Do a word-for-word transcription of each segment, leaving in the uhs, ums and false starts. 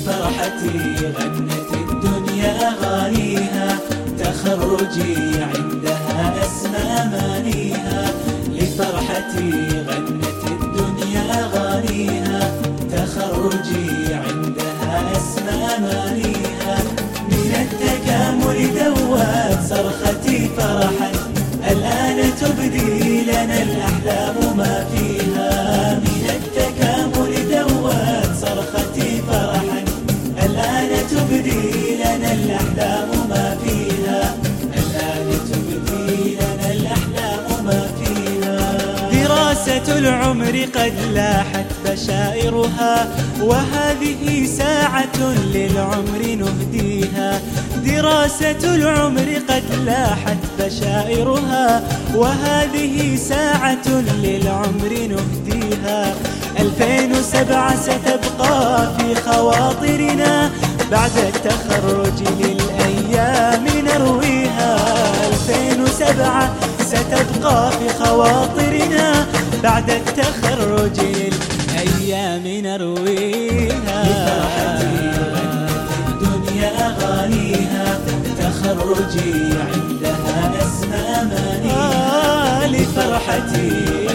لفرحتي غنت الدنيا أغانيها، تخرجي عندها أسمى أمانيها. لفرحتي غنت الدنيا أغانيها، تخرجي عندها أسمى أمانيها. من التكامل دوت صرختي فرحا، الآن تبدي لنا الأحلام ما فيها. من التكامل دوت صرختي فرحا، الآن تبدي لنا الأحلام ما فيها. الآن تبدي لنا الأحلام ما فيها. دراسة العمر قد لاحت بشائرها، وهذه ساعة للعمر نهديها. دراسة العمر قد لاحت بشائرها، وهذه ساعة للعمر نهديها. ألفين وسبعة ستبقى في خواطرنا، بعد التخرج للأيام نرويها. ألفين وسبعة ستبقى في خواطرنا، بعد التخرج للأيام نرويها. لفرحتي غنت الدنيا أغانيها، تخرجي عندها أسمى أمانيها. لفرحتي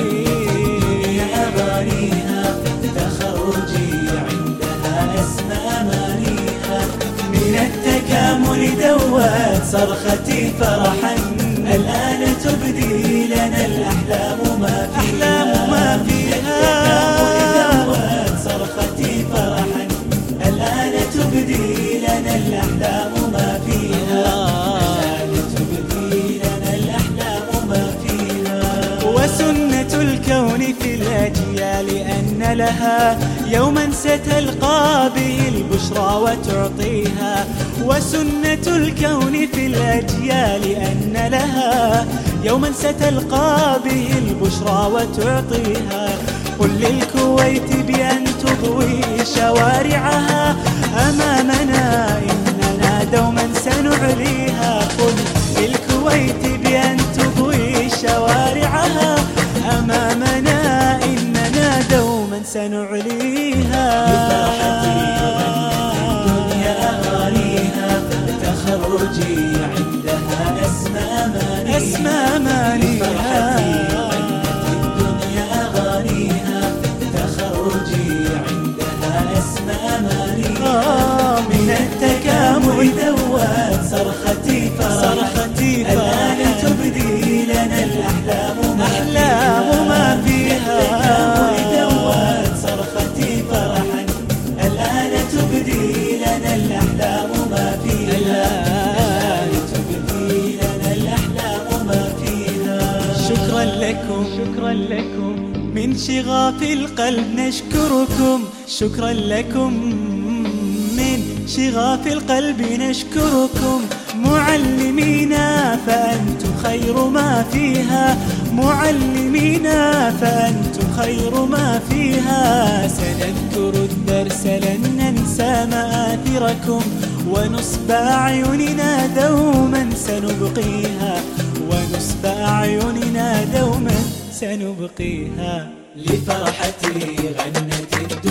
أغانيها، تخرجي عندها أسمى أمانيها. من التكامل دوت صرختي فرحا، الآن تبدي لنا الأحلام ما فيها. أحلام ما فيها. دوت صرختي فرحا، الآن تبدي لنا الأحلام ما فيها. الآن تبدي لنا الأحلام ما فيها. وسنة الكون في الأجيال أن لها يوما ستلقى به البشرى وتعطيها. وسنة الكون في الأجيال أن لها يوما ستلقى به البشرى وتعطيها. قل للكويت بأن تضوي شوارعها أمامنا، إننا دوما سنعليها. قل للكويت بأن تضوي شوارعها أمامنا، إننا دوما سنعليها. لفرحتي غنت الدنيا أغانيها، تخرجي عندها أسمى أمانيها. أسمى أمانيها. لفرحتي غنت الدنيا أغانيها، تخرجي عندها أسمى أمانيها. من التكامل دوت صرختي فرحا، الآن تبدي لنا الأحلام ما أحلام ما فيها. التكامل دوت صرختي فرحا، الآن تبدي لنا الأحلام ما فيها. الآن تبدي لنا الأحلام ما فيها. شكرا لكم، شكرا لكم من شغاف القلب نشكركم. شكرا لكم من شغاف القلب نشكركم. معلمينا فأنتم خير ما فيها. معلمينا فأنتم خير ما فيها. سنذكر الدرس لن ننسى مآثركم، ونصب أعيننا دوما سنبقيها. ونصب أعيننا دوما سنبقيها. لفرحتي غنت